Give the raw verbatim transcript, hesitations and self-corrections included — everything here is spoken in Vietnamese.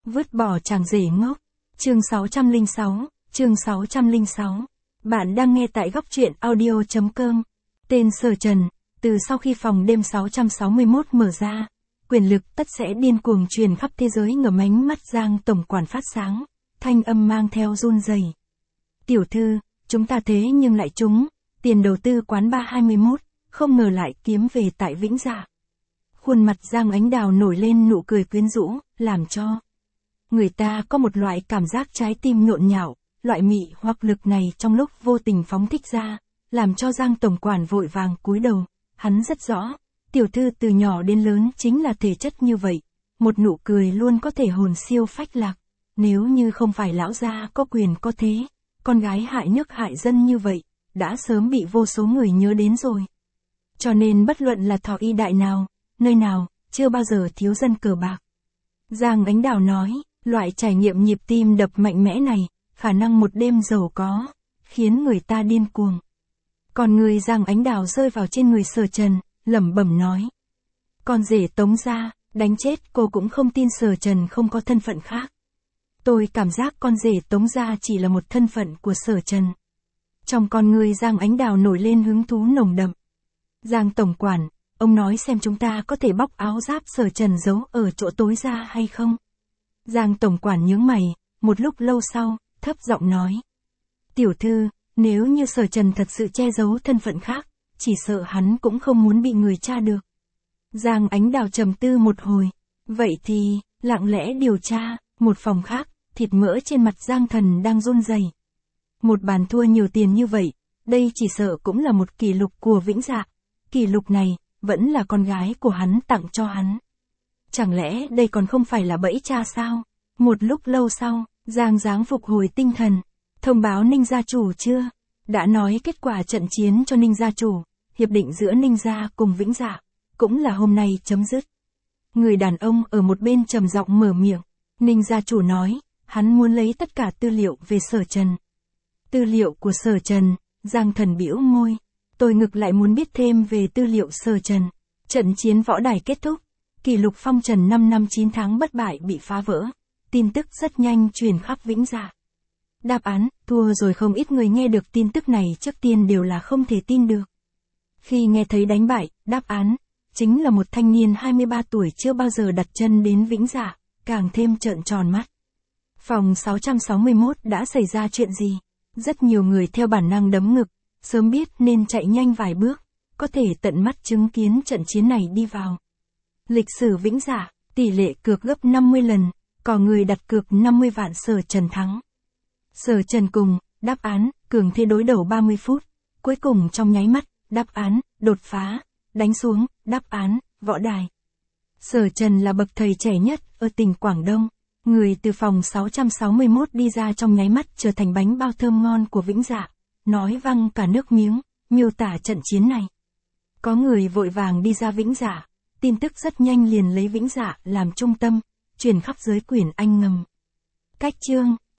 Vứt bỏ chàng rể ngốc. Chương sáu trăm lẻ sáu, chương sáu trăm lẻ sáu. Bạn đang nghe tại góc truyện audio chấm com. Tên Sở Trần, từ sau khi phòng đêm sáu trăm sáu mươi mốt mở ra, quyền lực tất sẽ điên cuồng truyền khắp thế giới ngầm ánh mắt Giang tổng quản phát sáng, thanh âm mang theo run rẩy. Tiểu thư, chúng ta thế nhưng lại trúng, tiền đầu tư quán ba hai mươi mốt, không ngờ lại kiếm về tại Vĩnh Dạ. Khuôn mặt Giang Ánh Đào nổi lên nụ cười quyến rũ, làm cho người ta có một loại cảm giác trái tim nhộn nhạo, loại mị hoặc lực này trong lúc vô tình phóng thích ra, làm cho Giang tổng quản vội vàng cúi đầu. Hắn rất rõ, tiểu thư từ nhỏ đến lớn chính là thể chất như vậy, một nụ cười luôn có thể hồn siêu phách lạc. Nếu như không phải lão gia có quyền có thế, con gái hại nước hại dân như vậy, đã sớm bị vô số người nhớ đến rồi. Cho nên bất luận là thọ y đại nào, nơi nào, chưa bao giờ thiếu dân cờ bạc. Giang Ánh Đào nói, loại trải nghiệm nhịp tim đập mạnh mẽ này, khả năng một đêm giàu có, khiến người ta điên cuồng. Còn người Giang Ánh Đào rơi vào trên người Sở Trần, lẩm bẩm nói. Con rể Tống gia, đánh chết cô cũng không tin Sở Trần không có thân phận khác. Tôi cảm giác con rể Tống gia chỉ là một thân phận của Sở Trần. Trong con người Giang Ánh Đào nổi lên hứng thú nồng đậm. Giang tổng quản, ông nói xem chúng ta có thể bóc áo giáp Sở Trần giấu ở chỗ tối ra hay không? Giang tổng quản nhướng mày, một lúc lâu sau, thấp giọng nói. Tiểu thư, nếu như Sở Trần thật sự che giấu thân phận khác, chỉ sợ hắn cũng không muốn bị người tra được. Giang Ánh Đào trầm tư một hồi. Vậy thì, lặng lẽ điều tra. Một phòng khác, thịt mỡ trên mặt Giang Thần đang run rẩy. Một bàn thua nhiều tiền như vậy, đây chỉ sợ cũng là một kỷ lục của Vĩnh Dạ. Kỷ lục này, vẫn là con gái của hắn tặng cho hắn. Chẳng lẽ đây còn không phải là bẫy cha sao? Một lúc lâu sau, Giang Giáng phục hồi tinh thần. Thông báo Ninh gia chủ chưa? Đã nói kết quả trận chiến cho Ninh gia chủ, hiệp định giữa Ninh gia cùng Vĩnh Dạ, cũng là hôm nay chấm dứt. Người đàn ông ở một bên trầm giọng mở miệng. Ninh gia chủ nói, hắn muốn lấy tất cả tư liệu về Sở Trần. Tư liệu của Sở Trần, Giang Thần bĩu môi. Tôi ngược lại muốn biết thêm về tư liệu Sở Trần. Trận chiến võ đài kết thúc, kỷ lục phong trần năm năm chín tháng bất bại bị phá vỡ. Tin tức rất nhanh truyền khắp Vĩnh Dạ. Đáp án, thua rồi. Không ít người nghe được tin tức này trước tiên đều là không thể tin được. Khi nghe thấy đánh bại, đáp án, chính là một thanh niên hai mươi ba tuổi chưa bao giờ đặt chân đến Vĩnh Dạ, càng thêm trợn tròn mắt. Phòng sáu trăm sáu mươi mốt đã xảy ra chuyện gì? Rất nhiều người theo bản năng đấm ngực, sớm biết nên chạy nhanh vài bước, có thể tận mắt chứng kiến trận chiến này đi vào. Lịch sử Vĩnh Dạ, tỷ lệ cược gấp năm mươi lần, có người đặt cược năm mươi vạn Sở Trần thắng. Sở Trần cùng, đáp án, cường thế đối đầu ba mươi phút, cuối cùng trong nháy mắt, đáp án, đột phá, đánh xuống, đáp án, võ đài. Sở Trần là bậc thầy trẻ nhất ở tỉnh Quảng Đông, người từ phòng sáu trăm sáu mươi mốt đi ra trong nháy mắt trở thành bánh bao thơm ngon của Vĩnh Dạ, nói văng cả nước miếng, miêu tả trận chiến này. Có người vội vàng đi ra Vĩnh Dạ, tin tức rất nhanh liền lấy Vĩnh Dạ làm trung tâm, truyền khắp giới quyển Anh ngầm. Cách chương,